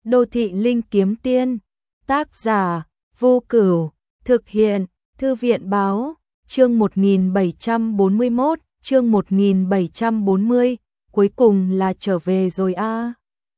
Đô thị linh kiếm tiên. Tác giả Vô Cửu. Thực hiện Thư viện báo. Chương 1741, chương 1740, cuối cùng là trở về rồi a.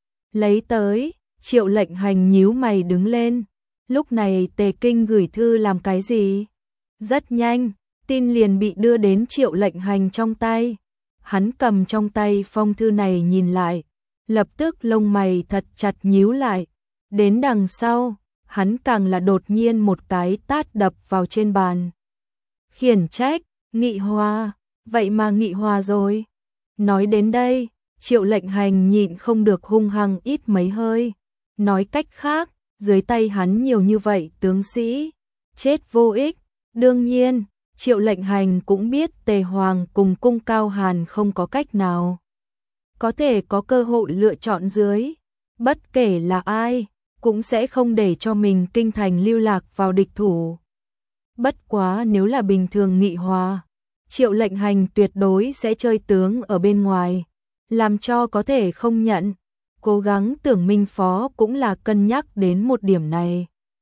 Lấy tới, Triệu Lệnh Hành nhíu mày đứng lên. Lúc này Tề Kinh gửi thư làm cái gì? Rất nhanh, tin liền bị đưa đến Triệu Lệnh Hành trong tay. Hắn cầm trong tay phong thư này nhìn lại, lập tức lông mày thật chặt nhíu lại. Đến đằng sau, hắn càng là đột nhiên một cái tát đập vào trên bàn. Khiển trách, Nghị Hòa, vậy mà Nghị Hòa rồi. Nói đến đây, Triệu Lệnh Hành nhịn không được hung hăng ít mấy hơi. Nói cách khác, dưới tay hắn nhiều như vậy tướng sĩ, chết vô ích. Đương nhiên, Triệu Lệnh Hành cũng biết Tề Hoàng cùng Cung Cao Hàn không có cách nào có thể có cơ hội lựa chọn dưới. Bất kể là ai, cũng sẽ không để cho mình kinh thành lưu lạc vào địch thủ. Bất quá nếu là bình thường Nghị Hòa, Triệu Lệnh Hành tuyệt đối sẽ chơi tướng ở bên ngoài, làm cho có thể không nhận. Cố gắng tưởng Minh Phó cũng là cân nhắc đến một điểm này.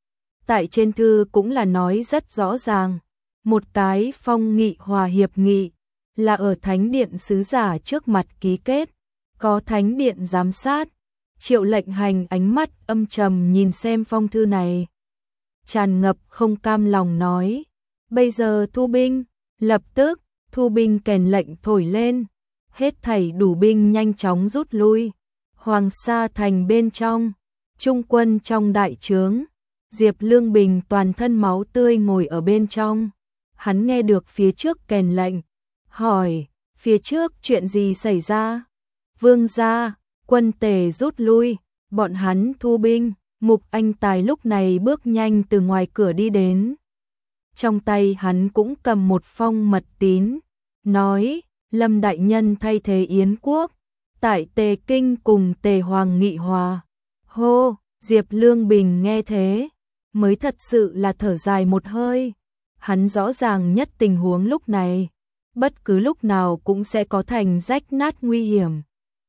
Tại trên thư cũng là nói rất rõ ràng, một cái phong Nghị Hòa hiệp nghị là ở Thánh Điện sứ giả trước mặt ký kết, có Thánh Điện giám sát. Triệu Lệnh Hành ánh mắt âm trầm nhìn xem phong thư này, tràn ngập không cam lòng nói, bây giờ thu binh. Lập tức, thu binh kèn lệnh thổi lên, hết thảy đủ binh nhanh chóng rút lui. Hoàng Sa thành bên trong, trung quân trong đại trướng, Diệp Lương Bình toàn thân máu tươi ngồi ở bên trong. Hắn nghe được phía trước kèn lệnh, hỏi, phía trước chuyện gì xảy ra? Vương gia, quân Tề rút lui, bọn hắn thu binh. Mục Anh Tài lúc này bước nhanh từ ngoài cửa đi đến. Trong tay hắn cũng cầm một phong mật tín, nói, Lâm đại nhân thay thế Yến quốc, tại Tề Kinh cùng Tề Hoàng nghị hòa. Hô, Diệp Lương Bình nghe thế, mới thật sự là thở dài một hơi. Hắn rõ ràng nhất tình huống lúc này, bất cứ lúc nào cũng sẽ có thành rách nát nguy hiểm.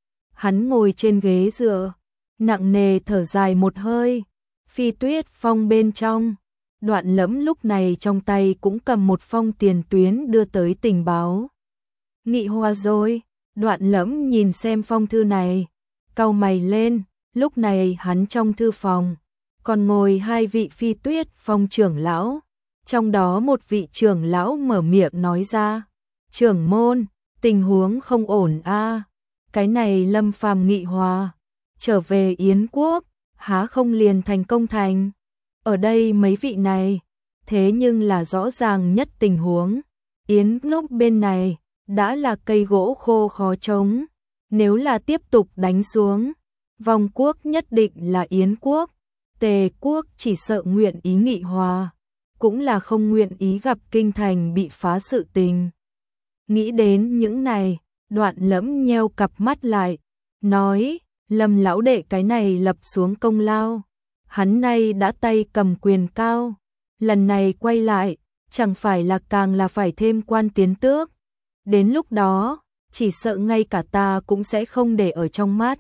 Hắn ngồi trên ghế dựa, nặng nề thở dài một hơi. Phi Tuyết Phong bên trong, Đoạn Lẫm lúc này trong tay cũng cầm một phong tiền tuyến đưa tới tình báo. Nghị hòa rồi. Đoạn Lẫm nhìn xem phong thư này, cau mày lên. Lúc này hắn trong thư phòng còn ngồi hai vị Phi Tuyết Phong trưởng lão, trong đó một vị trưởng lão mở miệng nói ra, trưởng môn, tình huống không ổn a. Cái này Lâm Phàm Nghị hòa trở về Yến quốc, há không liền thành công thành. Ở đây mấy vị này, thế nhưng là rõ ràng nhất tình huống. Yến quốc bên này, đã là cây gỗ khô khó trống. Nếu là tiếp tục đánh xuống, vong quốc nhất định là Yến quốc. Tề quốc chỉ sợ nguyện ý nghị hòa, cũng là không nguyện ý gặp kinh thành bị phá sự tình. Nghĩ đến những này, Đoạn Lẫm nheo cặp mắt lại, nói, Lâm lão đệ cái này lập xuống công lao, hắn nay đã tay cầm quyền cao, lần này quay lại, chẳng phải là càng là phải thêm quan tiến tước. Đến lúc đó, chỉ sợ ngay cả ta cũng sẽ không để ở trong mắt.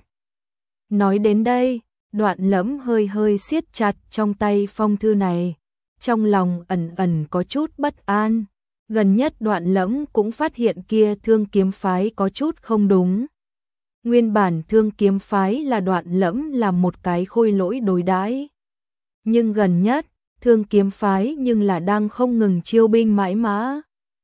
Nói đến đây, Đoạn Lẫm hơi hơi siết chặt trong tay phong thư này, trong lòng ẩn ẩn có chút bất an. Gần nhất Đoạn Lẫm cũng phát hiện kia Thương Kiếm phái có chút không đúng. Nguyên bản Thương Kiếm phái là Đoạn Lẫm là một cái khôi lỗi đối đãi, nhưng gần nhất Thương Kiếm phái nhưng là đang không ngừng chiêu binh mãi mã.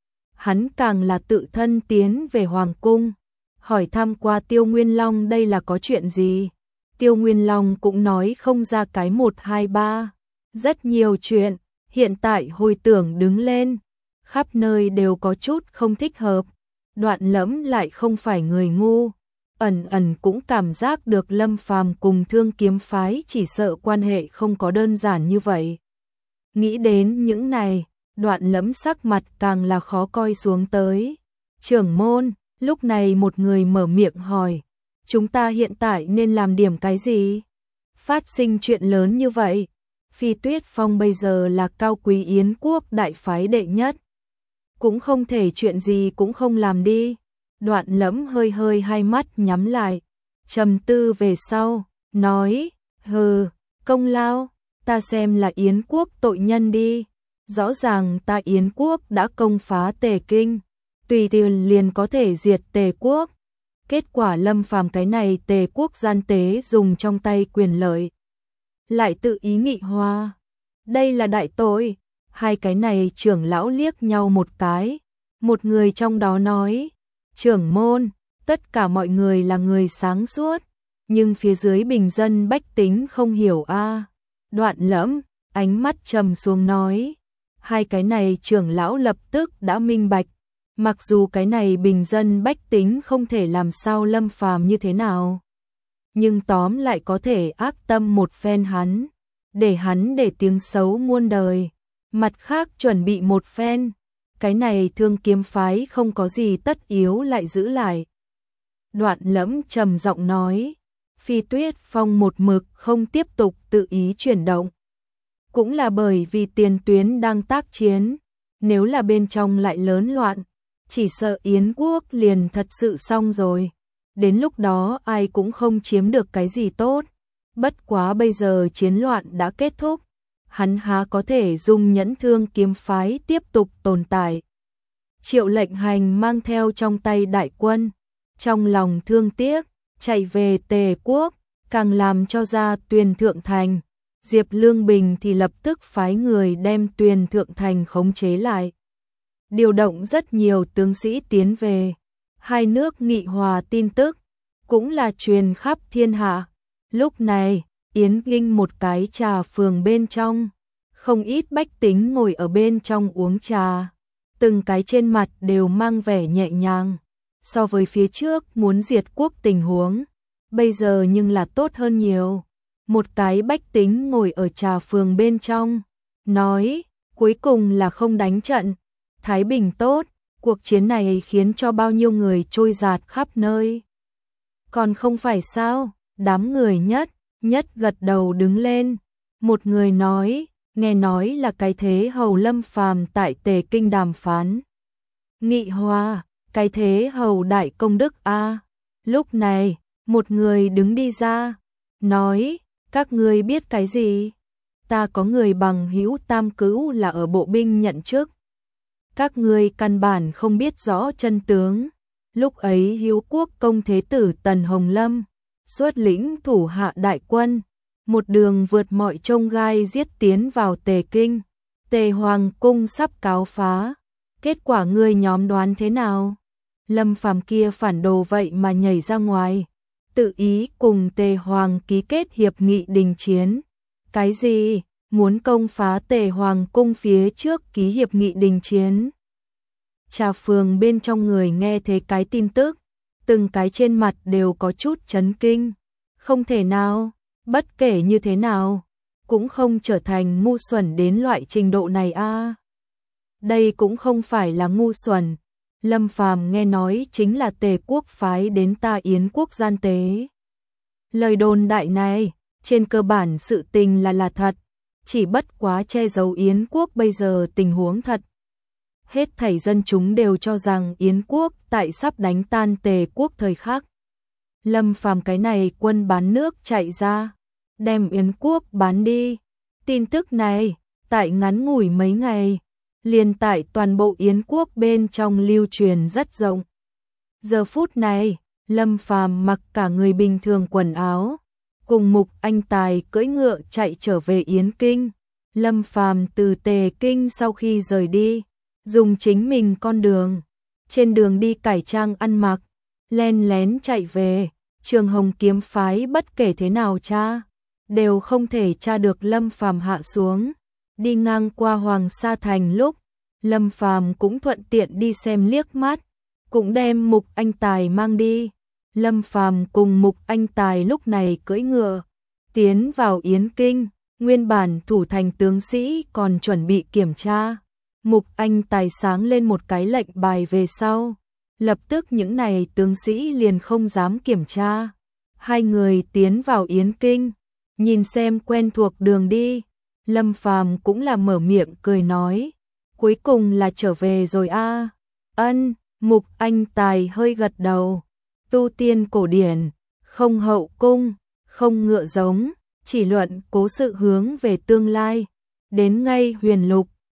Hắn càng là tự thân tiến về hoàng cung, hỏi thăm qua Tiêu Nguyên Long đây là có chuyện gì. Tiêu Nguyên Long cũng nói không ra cái 1, 2, 3, rất nhiều chuyện. Hiện tại hồi tưởng đứng lên, khắp nơi đều có chút không thích hợp. Đoạn Lẫm lại không phải người ngu, ẩn ẩn cũng cảm giác được Lâm Phàm cùng Thương Kiếm phái chỉ sợ quan hệ không có đơn giản như vậy. Nghĩ đến những này, Đoạn Lẫm sắc mặt càng là khó coi xuống tới. Trưởng môn, lúc này một người mở miệng hỏi, chúng ta hiện tại nên làm điểm cái gì? Phát sinh chuyện lớn như vậy, Phi Tuyết Phong bây giờ là cao quý Yến quốc đại phái đệ nhất, cũng không thể chuyện gì cũng không làm đi. Đoạn Lẫm hơi hơi hai mắt nhắm lại, trầm tư về sau, nói, Hừ, công lao, ta xem là Yến quốc tội nhân đi. Rõ ràng ta Yến quốc đã công phá Tề Kinh, tùy tiện liền có thể diệt Tề quốc. Kết quả Lâm Phàm cái này Tề quốc gian tế dùng trong tay quyền lợi, lại tự ý nghị hòa. Đây là đại tội. Hai cái này trưởng lão liếc nhau một cái. Một người trong đó nói, trưởng môn, tất cả mọi người là người sáng suốt, nhưng phía dưới bình dân bách tính không hiểu a. Đoạn Lẫm, ánh mắt trầm xuống nói, hai cái này trưởng lão lập tức đã minh bạch. Mặc dù cái này bình dân bách tính không thể làm sao Lâm Phàm như thế nào, nhưng tóm lại có thể ác tâm một phen hắn, để tiếng xấu muôn đời. Mặt khác chuẩn bị một phen, cái này Thương Kiếm phái không có gì tất yếu lại giữ lại. Đoạn Lẫm trầm giọng nói, Phi Tuyết Phong một mực không tiếp tục tự ý chuyển động, cũng là bởi vì tiền tuyến đang tác chiến, nếu là bên trong lại lớn loạn, chỉ sợ Yến quốc liền thật sự xong rồi. Đến lúc đó ai cũng không chiếm được cái gì tốt. Bất quá bây giờ chiến loạn đã kết thúc, hắn há có thể dung nhẫn Thương Kiếm phái tiếp tục tồn tại. Triệu Lệnh Hành mang theo trong tay đại quân, trong lòng thương tiếc, chạy về Tề quốc, càng làm cho ra Tuyền Thượng Thành. Diệp Lương Bình thì lập tức phái người đem Tuyền Thượng Thành khống chế lại, điều động rất nhiều tướng sĩ tiến về. Hai nước nghị hòa tin tức cũng là truyền khắp thiên hạ. Lúc này, Yến Kinh một cái trà phường bên trong, không ít bách tính ngồi ở bên trong uống trà, từng cái trên mặt đều mang vẻ nhẹ nhàng. So với phía trước muốn diệt quốc tình huống, bây giờ nhưng là tốt hơn nhiều. Một cái bách tính ngồi ở trà phường bên trong, nói, cuối cùng là không đánh trận, thái bình tốt, cuộc chiến này khiến cho bao nhiêu người trôi dạt khắp nơi. Còn không phải sao, đám người nhất gật đầu đứng lên. Một người nói, nghe nói là cái thế hầu Lâm Phàm tại Tề Kinh đàm phán nghị hòa, cái thế hầu đại công đức a. Lúc này, một người đứng đi ra, nói, các ngươi biết cái gì? Ta có người bằng hữu Tam Cữu là ở bộ binh nhận chức. Các ngươi căn bản không biết rõ chân tướng. Lúc ấy Hiếu quốc công thế tử Tần Hồng Lâm xuất lĩnh thủ hạ đại quân, một đường vượt mọi chông gai giết tiến vào Tề Kinh. Tề Hoàng cung sắp cáo phá. Kết quả ngươi nhóm đoán thế nào? Lâm Phàm kia phản đồ vậy mà nhảy ra ngoài, tự ý cùng Tề Hoàng ký kết hiệp nghị đình chiến. Cái gì? Muốn công phá Tề Hoàng cung phía trước ký hiệp nghị đình chiến? Trà phường bên trong người nghe thấy cái tin tức, từng cái trên mặt đều có chút chấn kinh. Không thể nào, bất kể như thế nào, cũng không trở thành ngu xuẩn đến loại trình độ này a. Đây cũng không phải là ngu xuẩn. Lâm Phàm nghe nói chính là Tề quốc phái đến ta Yến quốc gian tế. Lời đồn đại này, trên cơ bản sự tình là thật, chỉ bất quá che giấu Yến quốc bây giờ tình huống thật. Hết thảy dân chúng đều cho rằng Yến quốc tại sắp đánh tan Tề quốc thời khắc. Lâm Phàm cái này quân bán nước chạy ra, đem Yến quốc bán đi. Tin tức này, tại ngắn ngủi mấy ngày, liền tại toàn bộ Yến quốc bên trong lưu truyền rất rộng. Giờ phút này, Lâm Phàm mặc cả người bình thường quần áo, cùng Mục Anh Tài cưỡi ngựa chạy trở về Yến Kinh. Lâm Phàm từ Tề Kinh sau khi rời đi, dùng chính mình con đường, trên đường đi cải trang ăn mặc, len lén chạy về. Trường Hồng kiếm phái bất kể thế nào tra, đều không thể tra được Lâm Phàm hạ xuống. Đi ngang qua Hoàng Sa Thành lúc, Lâm Phàm cũng thuận tiện đi xem liếc mắt, cũng đem Mục Anh Tài mang đi. Lâm Phàm cùng Mục Anh Tài lúc này cưỡi ngựa, tiến vào Yến Kinh, nguyên bản thủ thành tướng sĩ còn chuẩn bị kiểm tra. Mục Anh Tài sáng lên một cái lệnh bài về sau, lập tức những này tướng sĩ liền không dám kiểm tra. Hai người tiến vào Yến Kinh, nhìn xem quen thuộc đường đi, Lâm Phàm cũng là mở miệng cười nói, cuối cùng là trở về rồi a. Ân, Mục Anh Tài hơi gật đầu. Tu tiên cổ điển, không hậu cung, không ngựa giống, chỉ luận cố sự hướng về tương lai. Đến ngay huyền lục,